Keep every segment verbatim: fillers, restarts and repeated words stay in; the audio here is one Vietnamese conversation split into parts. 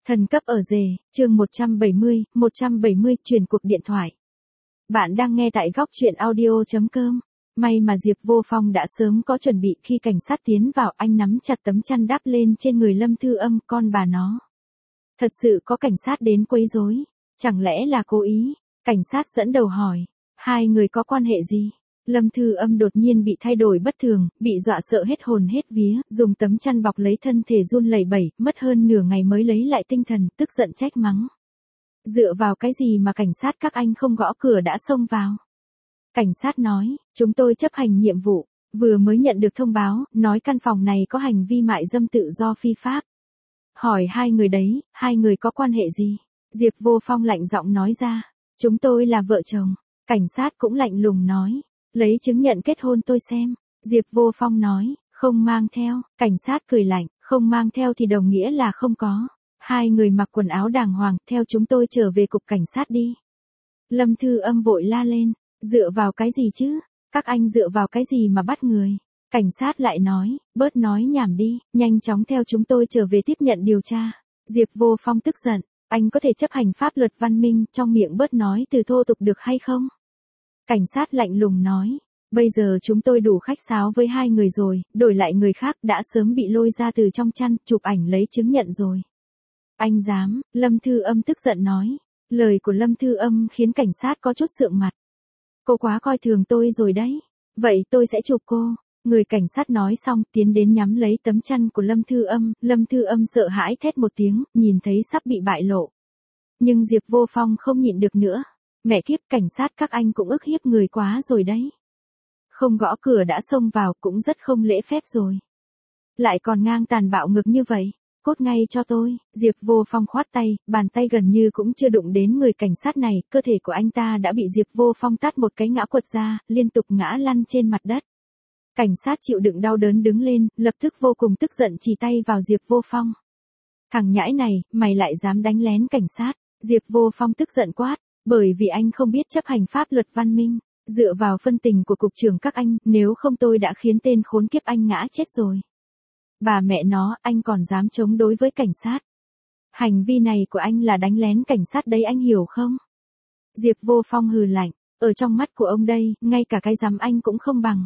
Thần cấp ở rể, chương một trăm bảy mươi, một trăm bảy mươi, truyền cuộc điện thoại. Bạn đang nghe tại góc truyện audio chấm com. May mà Diệp Vô Phong đã sớm có chuẩn bị, khi cảnh sát tiến vào, anh nắm chặt tấm chăn đắp lên trên người Lâm Thư Âm, con bà nó. Thật sự có cảnh sát đến quấy rối, chẳng lẽ là cố ý? Cảnh sát dẫn đầu hỏi, hai người có quan hệ gì? Lâm Thư Âm đột nhiên bị thay đổi bất thường, bị dọa sợ hết hồn hết vía, dùng tấm chăn bọc lấy thân thể run lẩy bẩy, mất hơn nửa ngày mới lấy lại tinh thần, tức giận trách mắng. Dựa vào cái gì mà cảnh sát các anh không gõ cửa đã xông vào? Cảnh sát nói, chúng tôi chấp hành nhiệm vụ, vừa mới nhận được thông báo, nói căn phòng này có hành vi mại dâm tự do phi pháp. Hỏi hai người đấy, hai người có quan hệ gì? Diệp Vô Phong lạnh giọng nói ra, chúng tôi là vợ chồng. Cảnh sát cũng lạnh lùng nói, lấy chứng nhận kết hôn tôi xem. Diệp Vô Phong nói, không mang theo. Cảnh sát cười lạnh, không mang theo thì đồng nghĩa là không có. Hai người mặc quần áo đàng hoàng, theo chúng tôi trở về cục cảnh sát đi. Lâm Thư Âm vội la lên, dựa vào cái gì chứ? Các anh dựa vào cái gì mà bắt người? Cảnh sát lại nói, bớt nói nhảm đi, nhanh chóng theo chúng tôi trở về tiếp nhận điều tra. Diệp Vô Phong tức giận, anh có thể chấp hành pháp luật văn minh, trong miệng bớt nói từ thô tục được hay không? Cảnh sát lạnh lùng nói, bây giờ chúng tôi đủ khách sáo với hai người rồi, đổi lại người khác đã sớm bị lôi ra từ trong chăn, chụp ảnh lấy chứng nhận rồi. Anh dám? Lâm Thư Âm tức giận nói. Lời của Lâm Thư Âm khiến cảnh sát có chút sượng mặt. Cô quá coi thường tôi rồi đấy. Vậy tôi sẽ chụp cô. Người cảnh sát nói xong, tiến đến nhắm lấy tấm chăn của Lâm Thư Âm. Lâm Thư Âm sợ hãi thét một tiếng, nhìn thấy sắp bị bại lộ. Nhưng Diệp Vô Phong không nhịn được nữa. Mẹ kiếp, cảnh sát các anh cũng ức hiếp người quá rồi đấy. Không gõ cửa đã xông vào cũng rất không lễ phép rồi. Lại còn ngang tàn bạo ngược như vậy. Cốt ngay cho tôi. Diệp Vô Phong khoát tay, bàn tay gần như cũng chưa đụng đến người cảnh sát này, cơ thể của anh ta đã bị Diệp Vô Phong tát một cái ngã quật ra, liên tục ngã lăn trên mặt đất. Cảnh sát chịu đựng đau đớn đứng lên, lập tức vô cùng tức giận chỉ tay vào Diệp Vô Phong. Thằng nhãi này, mày lại dám đánh lén cảnh sát? Diệp Vô Phong tức giận quát, bởi vì anh không biết chấp hành pháp luật văn minh, dựa vào phân tình của cục trưởng các anh, nếu không tôi đã khiến tên khốn kiếp anh ngã chết rồi. Bà mẹ nó, anh còn dám chống đối với cảnh sát. Hành vi này của anh là đánh lén cảnh sát đấy, anh hiểu không? Diệp Vô Phong hừ lạnh, ở trong mắt của ông đây, ngay cả cái dám anh cũng không bằng.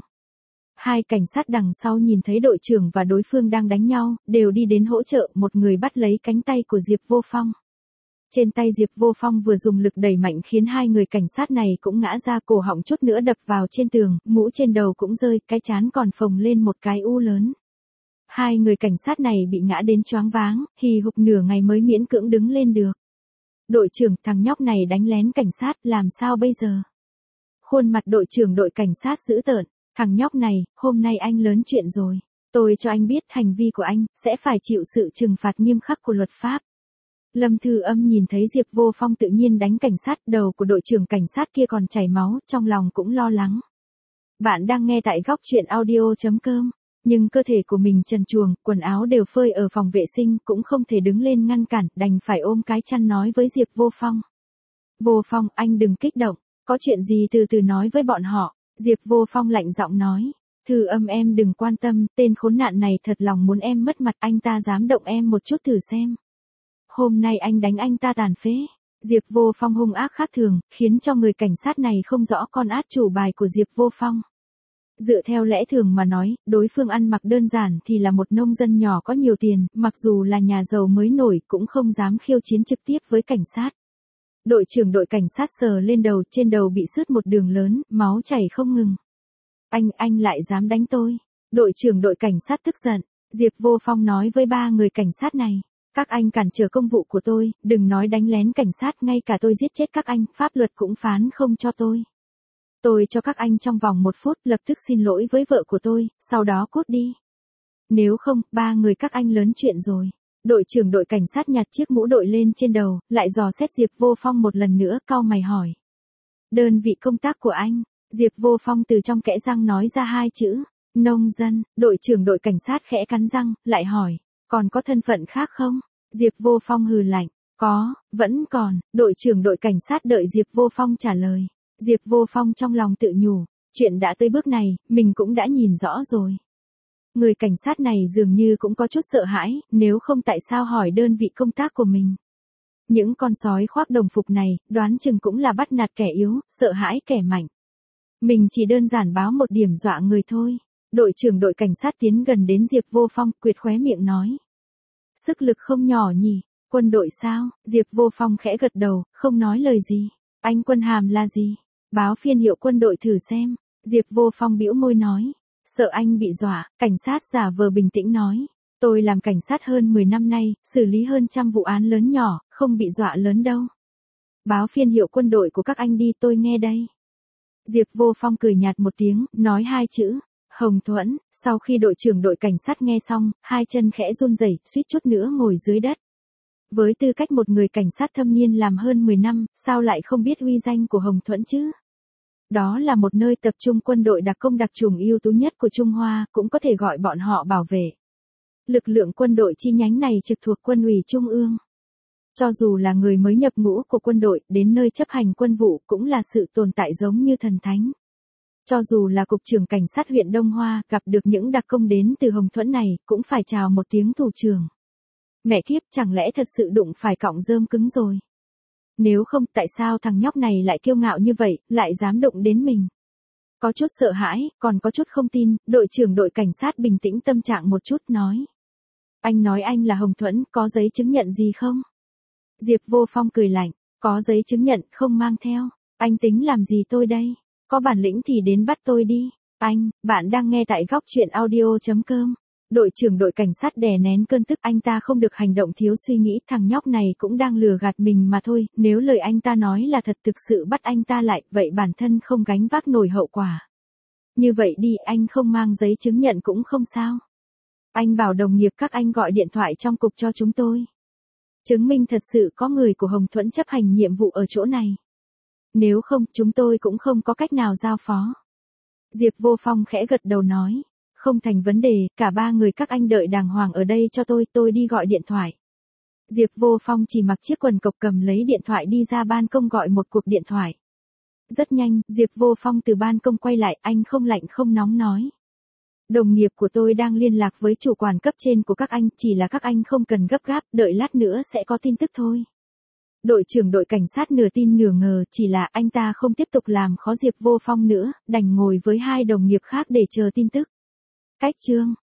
Hai cảnh sát đằng sau nhìn thấy đội trưởng và đối phương đang đánh nhau, đều đi đến hỗ trợ, một người bắt lấy cánh tay của Diệp Vô Phong. Trên tay Diệp Vô Phong vừa dùng lực đẩy mạnh khiến hai người cảnh sát này cũng ngã ra, cổ họng chút nữa đập vào trên tường, mũ trên đầu cũng rơi, cái trán còn phồng lên một cái u lớn. Hai người cảnh sát này bị ngã đến choáng váng, hì hục nửa ngày mới miễn cưỡng đứng lên được. Đội trưởng, thằng nhóc này đánh lén cảnh sát, làm sao bây giờ? Khuôn mặt đội trưởng đội cảnh sát dữ tợn, thằng nhóc này, hôm nay anh lớn chuyện rồi. Tôi cho anh biết hành vi của anh, sẽ phải chịu sự trừng phạt nghiêm khắc của luật pháp. Lâm Thư Âm nhìn thấy Diệp Vô Phong tự nhiên đánh cảnh sát, đầu của đội trưởng cảnh sát kia còn chảy máu, trong lòng cũng lo lắng. Bạn đang nghe tại góc truyện audio chấm com. Nhưng cơ thể của mình trần truồng, quần áo đều phơi ở phòng vệ sinh, cũng không thể đứng lên ngăn cản, đành phải ôm cái chăn nói với Diệp Vô Phong. Vô Phong, anh đừng kích động, có chuyện gì từ từ nói với bọn họ. Diệp Vô Phong lạnh giọng nói, Thư Âm em đừng quan tâm, tên khốn nạn này thật lòng muốn em mất mặt, anh ta dám động em một chút thử xem. Hôm nay anh đánh anh ta tàn phế. Diệp Vô Phong hung ác khác thường, khiến cho người cảnh sát này không rõ con át chủ bài của Diệp Vô Phong. Dựa theo lẽ thường mà nói, đối phương ăn mặc đơn giản thì là một nông dân nhỏ có nhiều tiền, mặc dù là nhà giàu mới nổi cũng không dám khiêu chiến trực tiếp với cảnh sát. Đội trưởng đội cảnh sát sờ lên đầu, trên đầu bị sứt một đường lớn, máu chảy không ngừng. Anh, anh lại dám đánh tôi. Đội trưởng đội cảnh sát tức giận. Diệp Vô Phong nói với ba người cảnh sát này, các anh cản trở công vụ của tôi, đừng nói đánh lén cảnh sát, ngay cả tôi giết chết các anh, pháp luật cũng phán không cho tôi. Tôi cho các anh trong vòng một phút lập tức xin lỗi với vợ của tôi, sau đó cút đi. Nếu không, ba người các anh lớn chuyện rồi. Đội trưởng đội cảnh sát nhặt chiếc mũ đội lên trên đầu, lại dò xét Diệp Vô Phong một lần nữa, cau mày hỏi. Đơn vị công tác của anh? Diệp Vô Phong từ trong kẽ răng nói ra hai chữ, nông dân. Đội trưởng đội cảnh sát khẽ cắn răng, lại hỏi, còn có thân phận khác không? Diệp Vô Phong hừ lạnh, có, vẫn còn. Đội trưởng đội cảnh sát đợi Diệp Vô Phong trả lời. Diệp Vô Phong trong lòng tự nhủ, chuyện đã tới bước này, mình cũng đã nhìn rõ rồi. Người cảnh sát này dường như cũng có chút sợ hãi, nếu không tại sao hỏi đơn vị công tác của mình. Những con sói khoác đồng phục này, đoán chừng cũng là bắt nạt kẻ yếu, sợ hãi kẻ mạnh. Mình chỉ đơn giản báo một điểm dọa người thôi. Đội trưởng đội cảnh sát tiến gần đến Diệp Vô Phong, quệt khóe miệng nói. Sức lực không nhỏ nhỉ, quân đội sao? Diệp Vô Phong khẽ gật đầu, không nói lời gì. Anh quân hàm là gì? Báo phiên hiệu quân đội thử xem. Diệp Vô Phong bĩu môi nói. Sợ anh bị dọa, cảnh sát giả vờ bình tĩnh nói. Tôi làm cảnh sát hơn mười năm nay, xử lý hơn trăm vụ án lớn nhỏ, không bị dọa lớn đâu. Báo phiên hiệu quân đội của các anh đi, tôi nghe đây. Diệp Vô Phong cười nhạt một tiếng, nói hai chữ. Hồng Thuẫn. Sau khi đội trưởng đội cảnh sát nghe xong, hai chân khẽ run rẩy, suýt chút nữa ngồi dưới đất. Với tư cách một người cảnh sát thâm niên làm hơn mười năm, sao lại không biết uy danh của Hồng Thuẫn chứ? Đó là một nơi tập trung quân đội đặc công đặc chủng ưu tú nhất của Trung Hoa, cũng có thể gọi bọn họ bảo vệ. Lực lượng quân đội chi nhánh này trực thuộc quân ủy Trung ương. Cho dù là người mới nhập ngũ của quân đội, đến nơi chấp hành quân vụ cũng là sự tồn tại giống như thần thánh. Cho dù là cục trưởng cảnh sát huyện Đông Hoa, gặp được những đặc công đến từ Hồng Thuẫn này, cũng phải chào một tiếng thủ trưởng. Mẹ kiếp, chẳng lẽ thật sự đụng phải cọng rơm cứng rồi? Nếu không, tại sao thằng nhóc này lại kiêu ngạo như vậy, lại dám đụng đến mình? Có chút sợ hãi, còn có chút không tin, đội trưởng đội cảnh sát bình tĩnh tâm trạng một chút nói. Anh nói anh là Hồng Thuẫn, có giấy chứng nhận gì không? Diệp Vô Phong cười lạnh, có giấy chứng nhận, không mang theo. Anh tính làm gì tôi đây? Có bản lĩnh thì đến bắt tôi đi. Anh, bạn đang nghe tại góc truyện audio chấm com. Đội trưởng đội cảnh sát đè nén cơn tức, anh ta không được hành động thiếu suy nghĩ, thằng nhóc này cũng đang lừa gạt mình mà thôi, nếu lời anh ta nói là thật, thực sự bắt anh ta lại, vậy bản thân không gánh vác nổi hậu quả. Như vậy đi, anh không mang giấy chứng nhận cũng không sao. Anh bảo đồng nghiệp các anh gọi điện thoại trong cục cho chúng tôi. Chứng minh thật sự có người của Hồng Thuẫn chấp hành nhiệm vụ ở chỗ này. Nếu không, chúng tôi cũng không có cách nào giao phó. Diệp Vô Phong khẽ gật đầu nói. Không thành vấn đề, cả ba người các anh đợi đàng hoàng ở đây cho tôi, tôi đi gọi điện thoại. Diệp Vô Phong chỉ mặc chiếc quần cộc cầm lấy điện thoại đi ra ban công gọi một cuộc điện thoại. Rất nhanh, Diệp Vô Phong từ ban công quay lại, anh không lạnh không nóng nói. Đồng nghiệp của tôi đang liên lạc với chủ quản cấp trên của các anh, chỉ là các anh không cần gấp gáp, đợi lát nữa sẽ có tin tức thôi. Đội trưởng đội cảnh sát nửa tin nửa ngờ, chỉ là anh ta không tiếp tục làm khó Diệp Vô Phong nữa, đành ngồi với hai đồng nghiệp khác để chờ tin tức. Cách chương